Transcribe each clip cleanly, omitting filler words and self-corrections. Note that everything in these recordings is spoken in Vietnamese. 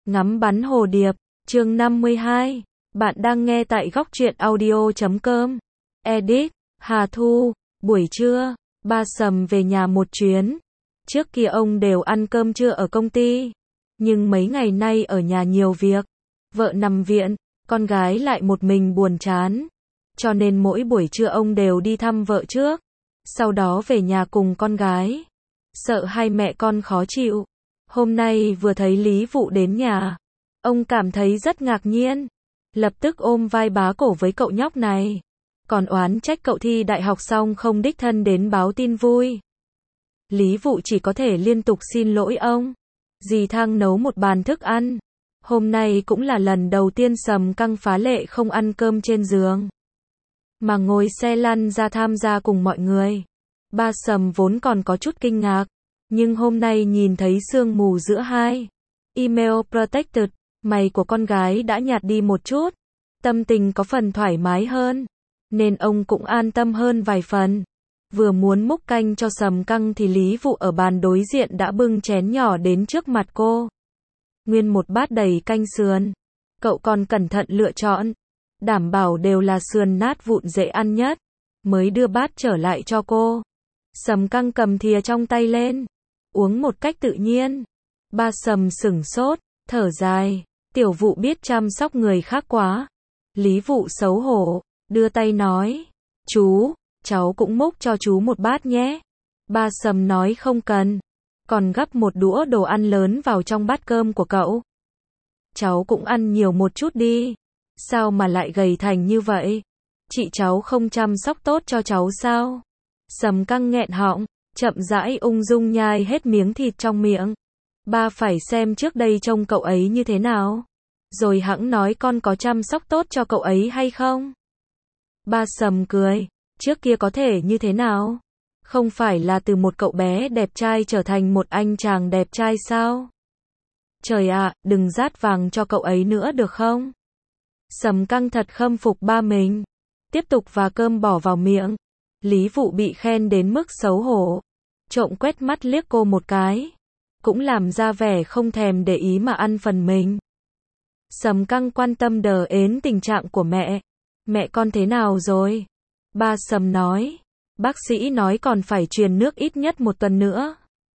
Ngắm bắn hồ điệp, chương 52. Bạn đang nghe tại góc truyện audio.com. Edit, Hà Thu, buổi trưa, ba Sầm về nhà một chuyến. Trước kia ông đều ăn cơm trưa ở công ty, nhưng mấy ngày nay ở nhà nhiều việc. Vợ nằm viện, con gái lại một mình buồn chán. Cho nên mỗi buổi trưa ông đều đi thăm vợ trước, sau đó về nhà cùng con gái. Sợ hai mẹ con khó chịu. Hôm nay vừa thấy Lý Vụ đến nhà, ông cảm thấy rất ngạc nhiên. Lập tức ôm vai bá cổ với cậu nhóc này. Còn oán trách cậu thi đại học xong không đích thân đến báo tin vui. Lý Vụ chỉ có thể liên tục xin lỗi ông. Dì Thang nấu một bàn thức ăn. Hôm nay cũng là lần đầu tiên Sầm Căng phá lệ không ăn cơm trên giường, mà ngồi xe lăn ra tham gia cùng mọi người. Ba Sầm vốn còn có chút kinh ngạc, nhưng hôm nay nhìn thấy sương mù giữa hai email protected, mày của con gái đã nhạt đi một chút, tâm tình có phần thoải mái hơn, nên ông cũng an tâm hơn vài phần. Vừa muốn múc canh cho Sầm Căng thì Lý Vụ ở bàn đối diện đã bưng chén nhỏ đến trước mặt cô. Nguyên một bát đầy canh sườn. Cậu còn cẩn thận lựa chọn, đảm bảo đều là sườn nát vụn dễ ăn nhất, mới đưa bát trở lại cho cô. Sầm Căng cầm thìa trong tay lên, uống một cách tự nhiên. Ba Sầm sửng sốt, thở dài, tiểu Vụ biết chăm sóc người khác quá. Lý Vụ xấu hổ, đưa tay nói, chú, cháu cũng múc cho chú một bát nhé. Ba Sầm nói không cần, còn gắp một đũa đồ ăn lớn vào trong bát cơm của cậu. Cháu cũng ăn nhiều một chút đi, sao mà lại gầy thành như vậy? Chị cháu không chăm sóc tốt cho cháu sao? Sầm Căng nghẹn họng, chậm rãi ung dung nhai hết miếng thịt trong miệng. Ba phải xem trước đây trông cậu ấy như thế nào, rồi hẵng nói con có chăm sóc tốt cho cậu ấy hay không. Ba Sầm cười, trước kia có thể như thế nào? Không phải là từ một cậu bé đẹp trai trở thành một anh chàng đẹp trai sao? Trời ạ, đừng rát vàng cho cậu ấy nữa được không? Sầm Căng thật khâm phục ba mình. Tiếp tục và cơm bỏ vào miệng. Lý Vụ bị khen đến mức xấu hổ, trộm quét mắt liếc cô một cái, cũng làm ra vẻ không thèm để ý mà ăn phần mình. Sầm Căng quan tâm đờ ến tình trạng của mẹ. Mẹ con thế nào rồi? Ba Sầm nói, bác sĩ nói còn phải truyền nước ít nhất một tuần nữa.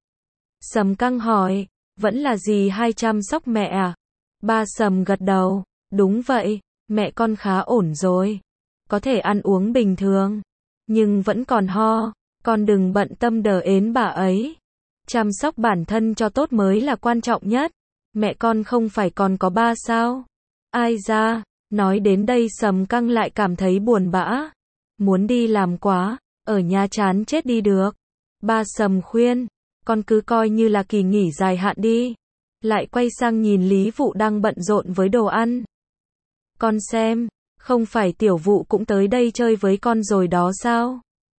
Sầm Căng hỏi, vẫn là dì hai chăm sóc mẹ à? Ba Sầm gật đầu, đúng vậy, mẹ con khá ổn rồi, có thể ăn uống bình thường, nhưng vẫn còn ho. Con đừng bận tâm đờ ến bà ấy, chăm sóc bản thân cho tốt mới là quan trọng nhất. Mẹ con không phải còn có ba sao? Ai ra? Nói đến đây Sầm Căng lại cảm thấy buồn bã, muốn đi làm quá, ở nhà chán chết đi được. Ba Sầm khuyên, con cứ coi như là kỳ nghỉ dài hạn đi. Lại quay sang nhìn Lý Vụ đang bận rộn với đồ ăn. Con xem, không phải tiểu Vụ cũng tới đây chơi với con rồi đó sao?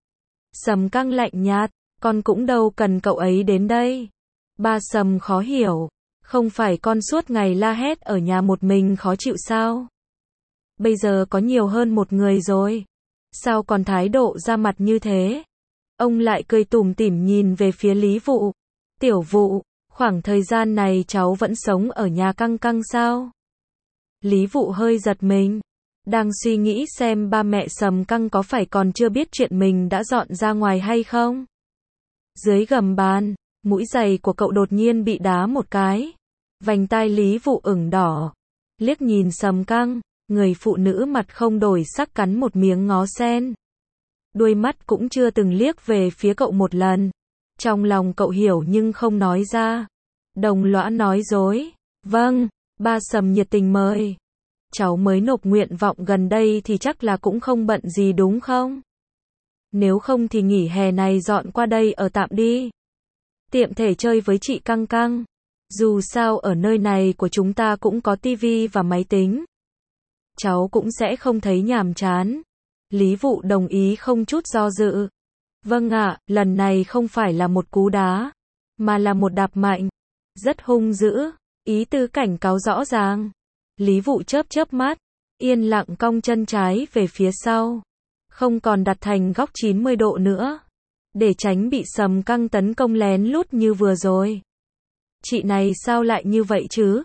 Sầm Căng lạnh nhạt, con cũng đâu cần cậu ấy đến đây. Ba Sầm khó hiểu, không phải con suốt ngày la hét ở nhà một mình khó chịu sao? Bây giờ có nhiều hơn một người rồi, sao còn thái độ ra mặt như thế? Ông lại cười tủm tỉm nhìn về phía Lý Vụ. Tiểu Vụ, khoảng thời gian này cháu vẫn sống ở nhà Căng Căng sao? Lý Vụ hơi giật mình, đang suy nghĩ xem ba mẹ Sầm Căng có phải còn chưa biết chuyện mình đã dọn ra ngoài hay không. Dưới gầm bàn, mũi giày của cậu đột nhiên bị đá một cái. Vành tai Lý Vụ ửng đỏ, liếc nhìn Sầm Căng, người phụ nữ mặt không đổi sắc cắn một miếng ngó sen. Đuôi mắt cũng chưa từng liếc về phía cậu một lần. Trong lòng cậu hiểu nhưng không nói ra. Đồng lõa nói dối. Vâng, ba Sầm nhiệt tình mời. Cháu mới nộp nguyện vọng gần đây thì chắc là cũng không bận gì đúng không? Nếu không thì nghỉ hè này dọn qua đây ở tạm đi. Tiệm thể chơi với chị Căng Căng. Dù sao ở nơi này của chúng ta cũng có tivi và máy tính. Cháu cũng sẽ không thấy nhàm chán. Lý Vụ đồng ý không chút do dự. Vâng ạ, lần này không phải là một cú đá, mà là một đạp mạnh. Rất hung dữ, ý tứ cảnh cáo rõ ràng. Lý Vụ chớp chớp mắt, yên lặng cong chân trái về phía sau. Không còn đặt thành góc 90 độ nữa, để tránh bị Sầm Căng tấn công lén lút như vừa rồi. Chị này sao lại như vậy chứ?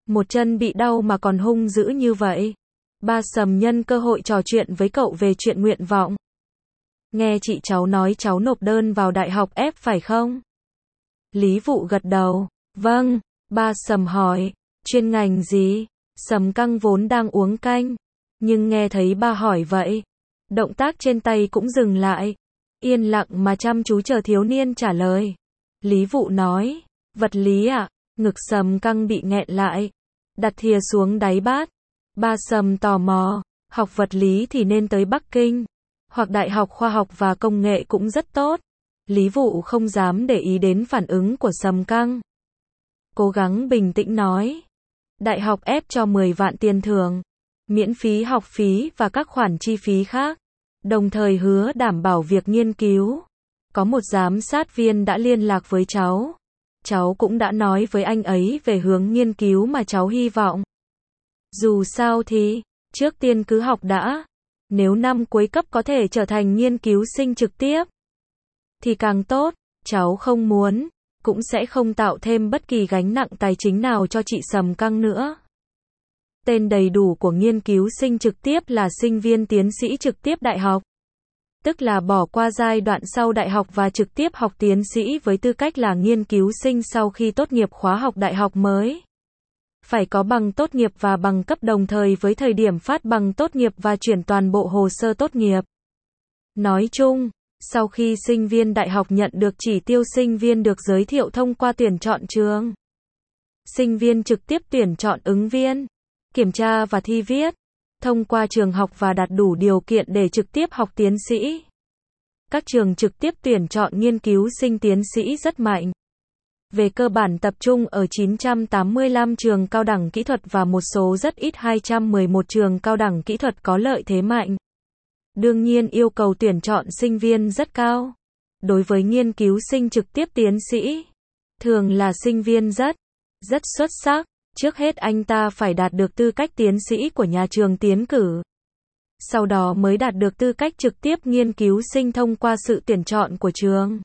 Một chân bị đau mà còn hung dữ như vậy. Ba Sầm nhân cơ hội trò chuyện với cậu về chuyện nguyện vọng. Nghe chị cháu nói cháu nộp đơn vào đại học ép phải không? Lý Vụ gật đầu. Vâng. Ba Sầm hỏi. Chuyên ngành gì? Sầm Căng vốn đang uống canh, nhưng nghe thấy ba hỏi vậy, động tác trên tay cũng dừng lại, yên lặng mà chăm chú chờ thiếu niên trả lời. Lý Vụ nói. Vật lý ạ. Ngực Sầm Căng bị nghẹn lại, đặt thìa xuống đáy bát. Ba Sầm tò mò. Học vật lý thì nên tới Bắc Kinh, hoặc Đại học Khoa học và Công nghệ cũng rất tốt. Lý Vụ không dám để ý đến phản ứng của Sầm Căng. Cố gắng bình tĩnh nói. Đại học ép cho 10 vạn tiền thưởng, miễn phí học phí và các khoản chi phí khác, đồng thời hứa đảm bảo việc nghiên cứu. Có một giám sát viên đã liên lạc với cháu. Cháu cũng đã nói với anh ấy về hướng nghiên cứu mà cháu hy vọng. Dù sao thì, trước tiên cứ học đã. Nếu năm cuối cấp có thể trở thành nghiên cứu sinh trực tiếp, thì càng tốt. Cháu không muốn, cũng sẽ không tạo thêm bất kỳ gánh nặng tài chính nào cho chị Sầm Căng nữa. Tên đầy đủ của nghiên cứu sinh trực tiếp là sinh viên tiến sĩ trực tiếp đại học. Tức là bỏ qua giai đoạn sau đại học và trực tiếp học tiến sĩ với tư cách là nghiên cứu sinh sau khi tốt nghiệp khóa học đại học mới. Phải có bằng tốt nghiệp và bằng cấp đồng thời với thời điểm phát bằng tốt nghiệp và chuyển toàn bộ hồ sơ tốt nghiệp. Nói chung, sau khi sinh viên đại học nhận được chỉ tiêu sinh viên được giới thiệu thông qua tuyển chọn trường, sinh viên trực tiếp tuyển chọn ứng viên, kiểm tra và thi viết, thông qua trường học và đạt đủ điều kiện để trực tiếp học tiến sĩ. Các trường trực tiếp tuyển chọn nghiên cứu sinh tiến sĩ rất mạnh. Về cơ bản tập trung ở 985 trường cao đẳng kỹ thuật và một số rất ít 211 trường cao đẳng kỹ thuật có lợi thế mạnh. Đương nhiên yêu cầu tuyển chọn sinh viên rất cao. Đối với nghiên cứu sinh trực tiếp tiến sĩ, thường là sinh viên rất xuất sắc. Trước hết anh ta phải đạt được tư cách tiến sĩ của nhà trường tiến cử. Sau đó mới đạt được tư cách trực tiếp nghiên cứu sinh thông qua sự tuyển chọn của trường.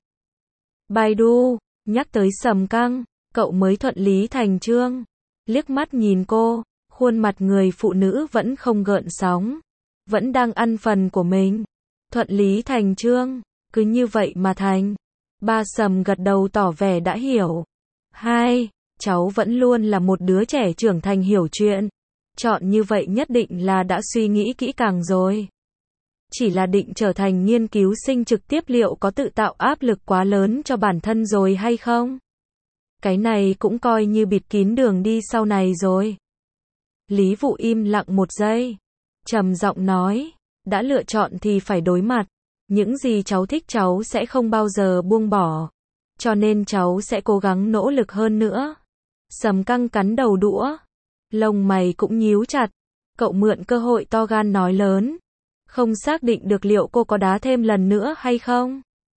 Baidu, nhắc tới Sầm Căng, cậu mới thuận lý thành chương. Liếc mắt nhìn cô, khuôn mặt người phụ nữ vẫn không gợn sóng, vẫn đang ăn phần của mình. Thuận lý thành chương, cứ như vậy mà thành. Ba Sầm gật đầu tỏ vẻ đã hiểu. Hai, cháu vẫn luôn là một đứa trẻ trưởng thành hiểu chuyện. Chọn như vậy nhất định là đã suy nghĩ kỹ càng rồi. Chỉ là định trở thành nghiên cứu sinh trực tiếp liệu có tự tạo áp lực quá lớn cho bản thân rồi hay không? Cái này cũng coi như bịt kín đường đi sau này rồi. Lý Vụ im lặng một giây, trầm giọng nói, đã lựa chọn thì phải đối mặt. Những gì cháu thích cháu sẽ không bao giờ buông bỏ. Cho nên cháu sẽ cố gắng nỗ lực hơn nữa. Sầm Căng cắn đầu đũa, lông mày cũng nhíu chặt. Cậu mượn cơ hội to gan nói lớn. Không xác định được liệu cô có đá thêm lần nữa hay không.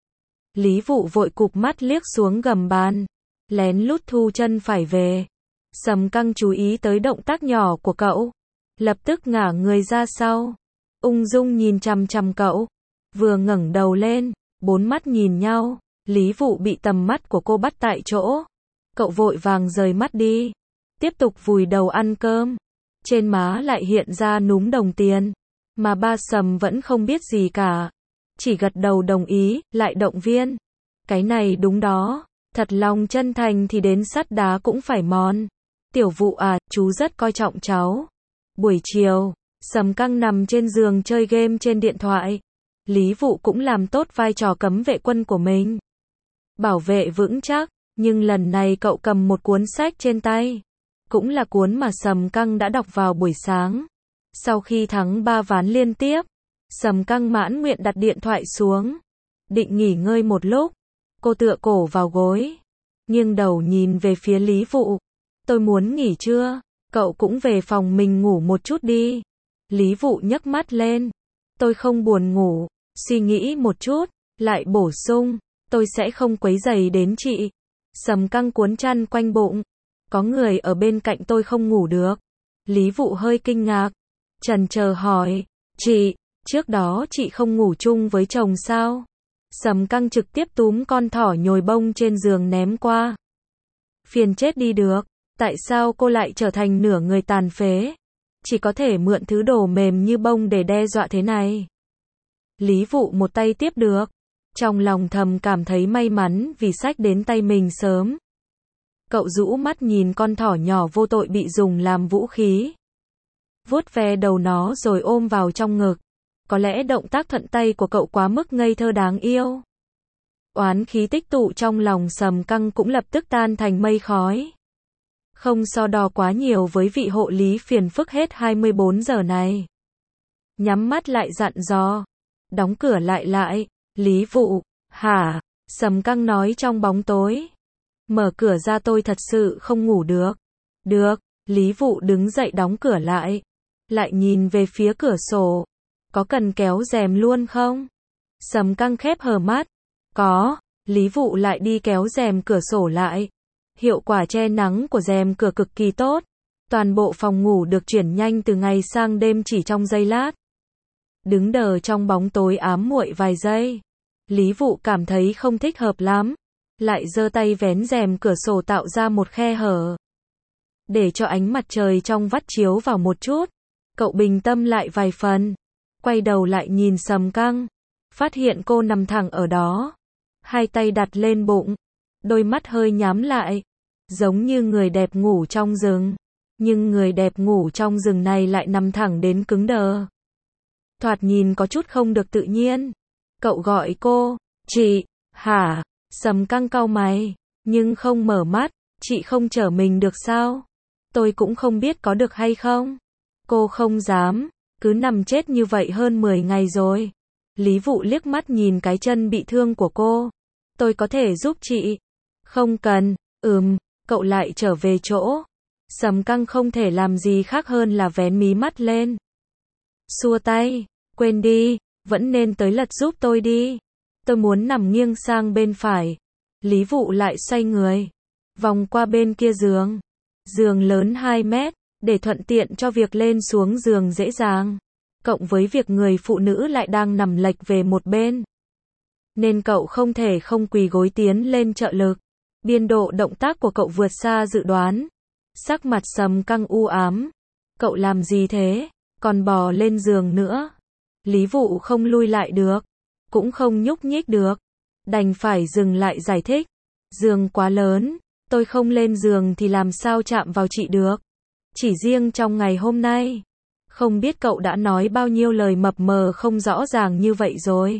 Lý Vụ vội cụp mắt liếc xuống gầm bàn, lén lút thu chân phải về. Sầm Căng chú ý tới động tác nhỏ của cậu, lập tức ngả người ra sau, ung dung nhìn chằm chằm cậu. Vừa ngẩng đầu lên, bốn mắt nhìn nhau. Lý Vụ bị tầm mắt của cô bắt tại chỗ. Cậu vội vàng rời mắt đi, tiếp tục vùi đầu ăn cơm. Trên má lại hiện ra núm đồng tiền, mà ba Sầm vẫn không biết gì cả, chỉ gật đầu đồng ý, lại động viên. Cái này đúng đó, thật lòng chân thành thì đến sắt đá cũng phải mòn. Tiểu Vụ à, chú rất coi trọng cháu. Buổi chiều, Sầm Căng nằm trên giường chơi game trên điện thoại. Lý Vụ cũng làm tốt vai trò cấm vệ quân của mình, bảo vệ vững chắc. Nhưng lần này cậu cầm một cuốn sách trên tay, cũng là cuốn mà Sầm Căng đã đọc vào buổi sáng. Sau khi thắng 3 ván liên tiếp, Sầm Căng mãn nguyện đặt điện thoại xuống, định nghỉ ngơi một lúc. Cô tựa cổ vào gối, nghiêng đầu nhìn về phía Lý Vụ. Tôi muốn nghỉ trưa, cậu cũng về phòng mình ngủ một chút đi. Lý Vụ nhấc mắt lên. Tôi không buồn ngủ, suy nghĩ một chút, lại bổ sung, tôi sẽ không quấy rầy đến chị. Sầm Căng cuốn chăn quanh bụng. Có người ở bên cạnh tôi không ngủ được. Lý Vụ hơi kinh ngạc, chần chờ hỏi, chị, trước đó chị không ngủ chung với chồng sao? Sầm Căng trực tiếp túm con thỏ nhồi bông trên giường ném qua. Phiền chết đi được, Tại sao cô lại trở thành nửa người tàn phế? Chỉ có thể mượn thứ đồ mềm như bông để đe dọa thế này. Lý Vụ một tay tiếp được. Trong lòng thầm cảm thấy may mắn vì sách đến tay mình sớm. Cậu rũ mắt nhìn con thỏ nhỏ vô tội bị dùng làm vũ khí. Vuốt ve đầu nó rồi ôm vào trong ngực. Có lẽ động tác thuận tay của cậu quá mức ngây thơ đáng yêu. Oán khí tích tụ trong lòng Sầm Căng cũng lập tức tan thành mây khói. Không so đo quá nhiều với vị hộ lý phiền phức hết 24 giờ này. Nhắm mắt lại dặn dò. Đóng cửa lại. Lý Vụ, hả? Sầm Căng nói trong bóng tối. Mở cửa ra, tôi thật sự không ngủ được. Được, Lý Vụ đứng dậy đóng cửa lại. Lại nhìn về phía cửa sổ. Có cần kéo rèm luôn không? Sầm Căng khép hờ mắt. Có, Lý Vụ lại đi kéo rèm cửa sổ lại. Hiệu quả che nắng của rèm cửa cực kỳ tốt. Toàn bộ phòng ngủ được chuyển nhanh từ ngày sang đêm chỉ trong giây lát. Đứng đờ trong bóng tối ám muội vài giây. Lý Vụ cảm thấy không thích hợp lắm. Lại giơ tay vén rèm cửa sổ tạo ra một khe hở. Để cho ánh mặt trời trong vắt chiếu vào một chút. Cậu bình tâm lại vài phần. Quay đầu lại nhìn Sầm Căng. Phát hiện cô nằm thẳng ở đó. Hai tay đặt lên bụng. Đôi mắt hơi nhắm lại. Giống như người đẹp ngủ trong rừng. Nhưng người đẹp ngủ trong rừng này lại nằm thẳng đến cứng đờ. Thoạt nhìn có chút không được tự nhiên. Cậu gọi cô. Chị, hả? Sầm Căng cau mày. Nhưng không mở mắt. Chị không chở mình được sao? Tôi cũng không biết có được hay không. Cô không dám. Cứ nằm chết như vậy hơn 10 ngày rồi. Lý Vụ liếc mắt nhìn cái chân bị thương của cô. Tôi có thể giúp chị. Không cần. Cậu lại trở về chỗ. Sầm Căng không thể làm gì khác hơn là vén mí mắt lên. Xua tay. Quên đi. Vẫn nên tới lật giúp tôi đi. Tôi muốn nằm nghiêng sang bên phải. Lý Vụ lại xoay người. Vòng qua bên kia giường. Giường lớn 2 mét. Để thuận tiện cho việc lên xuống giường dễ dàng. Cộng với việc người phụ nữ lại đang nằm lệch về một bên. Nên cậu không thể không quỳ gối tiến lên trợ lực. Biên độ động tác của cậu vượt xa dự đoán. Sắc mặt Sầm Căng u ám. Cậu làm gì thế? Còn bò lên giường nữa. Lý Vụ không lui lại được. Cũng không nhúc nhích được. Đành phải dừng lại giải thích. Giường quá lớn. Tôi không lên giường thì làm sao chạm vào chị được. Chỉ riêng trong ngày hôm nay. Không biết cậu đã nói bao nhiêu lời mập mờ không rõ ràng như vậy rồi.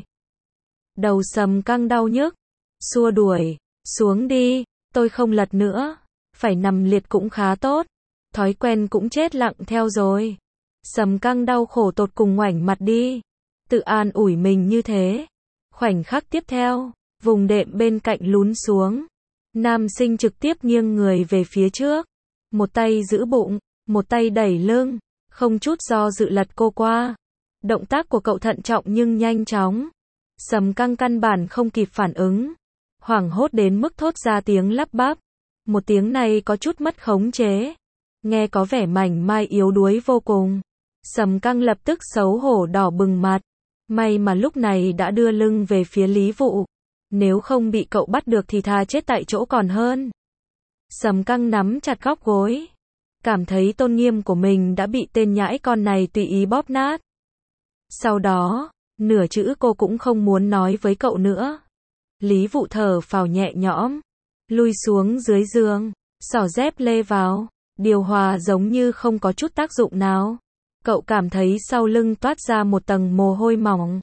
Đầu Sầm Căng đau nhức. Xua đuổi. Xuống đi. Tôi không lật nữa. Phải nằm liệt cũng khá tốt. Thói quen cũng chết lặng theo rồi. Sầm Căng đau khổ tột cùng ngoảnh mặt đi. Tự an ủi mình như thế. Khoảnh khắc tiếp theo. Vùng đệm bên cạnh lún xuống. Nam sinh trực tiếp nghiêng người về phía trước. Một tay giữ bụng. Một tay đẩy lưng. Không chút do dự lật cô qua. Động tác của cậu thận trọng nhưng nhanh chóng. Sầm Căng căn bản không kịp phản ứng. Hoảng hốt đến mức thốt ra tiếng lắp bắp. Một tiếng này có chút mất khống chế. Nghe có vẻ mảnh mai yếu đuối vô cùng. Sầm Căng lập tức xấu hổ đỏ bừng mặt. May mà lúc này đã đưa lưng về phía Lý Vụ. Nếu không bị cậu bắt được thì thà chết tại chỗ còn hơn. Sầm Căng nắm chặt góc gối. Cảm thấy tôn nghiêm của mình đã bị tên nhãi con này tùy ý bóp nát. Sau đó, nửa chữ cô cũng không muốn nói với cậu nữa. Lý Vụ thở phào nhẹ nhõm. Lui xuống dưới giường. Xỏ dép lê vào. Điều hòa giống như không có chút tác dụng nào. Cậu cảm thấy sau lưng toát ra một tầng mồ hôi mỏng.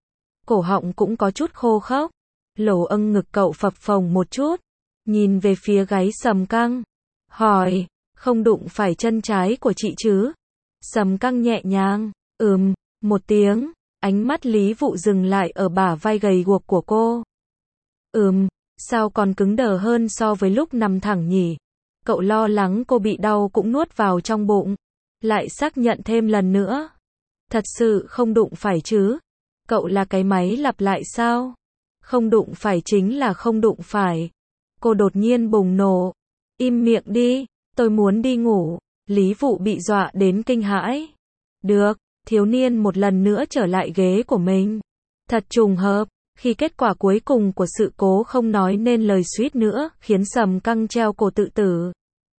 Cổ họng cũng có chút khô khốc. Lỗ âng ngực cậu phập phồng một chút. Nhìn về phía gáy Sầm Căng. Hỏi. Không đụng phải chân trái của chị chứ? Sầm Căng nhẹ nhàng. Một tiếng. Ánh mắt Lý Vụ dừng lại ở bả vai gầy guộc của cô. Sao còn cứng đờ hơn so với lúc nằm thẳng nhỉ? Cậu lo lắng cô bị đau cũng nuốt vào trong bụng. Lại xác nhận thêm lần nữa. Thật sự không đụng phải chứ? Cậu là cái máy lặp lại sao? Không đụng phải chính là không đụng phải. Cô đột nhiên bùng nổ. Im miệng đi, tôi muốn đi ngủ. Lý Vụ bị dọa đến kinh hãi. Được, thiếu niên một lần nữa trở lại ghế của mình. Thật trùng hợp, khi kết quả cuối cùng của sự cố không nói nên lời suýt nữa khiến Sầm Căng treo cổ tự tử.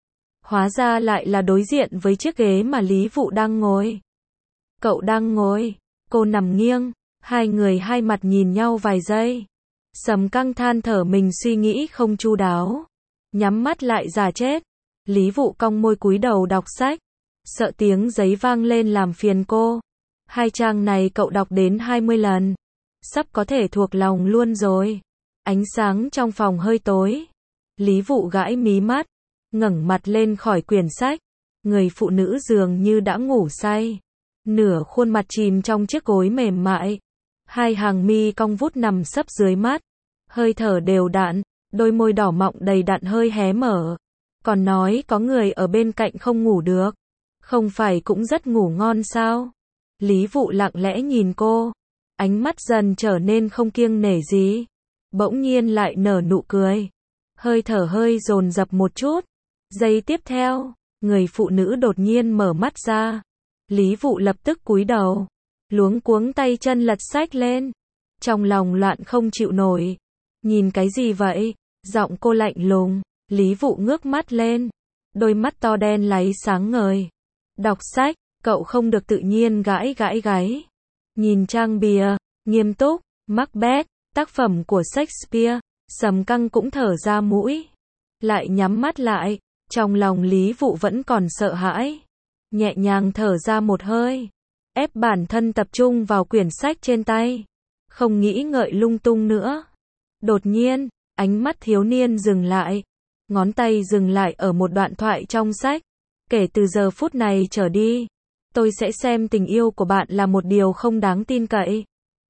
Hóa ra lại là đối diện với chiếc ghế mà Lý Vụ đang ngồi. Cậu đang ngồi, cô nằm nghiêng, hai người hai mặt nhìn nhau vài giây. Sầm Căng than thở mình suy nghĩ không chu đáo. Nhắm mắt lại giả chết. Lý Vụ cong môi cúi đầu đọc sách. Sợ tiếng giấy vang lên làm phiền cô. Hai trang này cậu đọc đến 20 lần. Sắp có thể thuộc lòng luôn rồi. Ánh sáng trong phòng hơi tối. Lý Vụ gãi mí mắt, ngẩng mặt lên khỏi quyển sách. Người phụ nữ dường như đã ngủ say. Nửa khuôn mặt chìm trong chiếc gối mềm mại. Hai hàng mi cong vút nằm sấp dưới mắt. Hơi thở đều đặn, đôi môi đỏ mọng đầy đặn hơi hé mở. Còn nói có người ở bên cạnh không ngủ được. Không phải cũng rất ngủ ngon sao? Lý Vụ lặng lẽ nhìn cô. Ánh mắt dần trở nên không kiêng nể gì. Bỗng nhiên lại nở nụ cười. Hơi thở hơi dồn dập một chút. Giây tiếp theo, người phụ nữ đột nhiên mở mắt ra. Lý Vụ lập tức cúi đầu. Luống cuống tay chân lật sách lên. Trong lòng loạn không chịu nổi. Nhìn cái gì vậy? Giọng cô lạnh lùng. Lý Vụ ngước mắt lên. Đôi mắt to đen láy sáng ngời. Đọc sách, cậu không được tự nhiên gãi gáy. Nhìn trang bìa, nghiêm túc, Macbeth, tác phẩm của Shakespeare. Sầm Căng cũng thở ra mũi. Lại nhắm mắt lại. Trong lòng Lý Vụ vẫn còn sợ hãi. Nhẹ nhàng thở ra một hơi. Ép bản thân tập trung vào quyển sách trên tay. Không nghĩ ngợi lung tung nữa. Đột nhiên, ánh mắt thiếu niên dừng lại. Ngón tay dừng lại ở một đoạn thoại trong sách. Kể từ giờ phút này trở đi, tôi sẽ xem tình yêu của bạn là một điều không đáng tin cậy.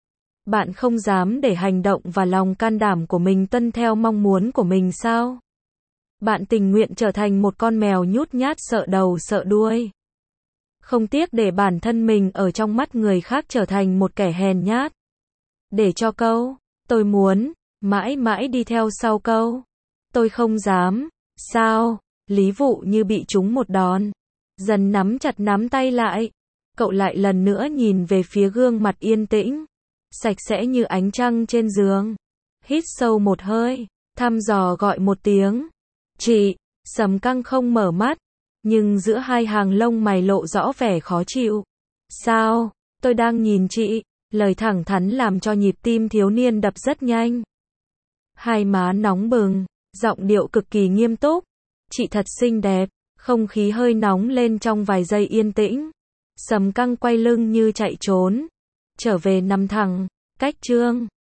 Bạn không dám để hành động và lòng can đảm của mình tuân theo mong muốn của mình sao? Bạn tình nguyện trở thành một con mèo nhút nhát sợ đầu sợ đuôi. Không tiếc để bản thân mình ở trong mắt người khác trở thành một kẻ hèn nhát. Để cho câu, tôi muốn, mãi mãi đi theo sau câu, tôi không dám, sao? Lý Vụ như bị trúng một đòn. Dần nắm chặt nắm tay lại. Cậu lại lần nữa nhìn về phía gương mặt yên tĩnh. Sạch sẽ như ánh trăng trên giường. Hít sâu một hơi. Thăm dò gọi một tiếng. Chị, Sầm Căng không mở mắt. Nhưng giữa hai hàng lông mày lộ rõ vẻ khó chịu. Sao? Tôi đang nhìn chị. Lời thẳng thắn làm cho nhịp tim thiếu niên đập rất nhanh. Hai má nóng bừng. Giọng điệu cực kỳ nghiêm túc. Chị thật xinh đẹp. Không khí hơi nóng lên trong vài giây yên tĩnh. Sầm Căng quay lưng như chạy trốn. Trở về nằm thẳng. Cách chương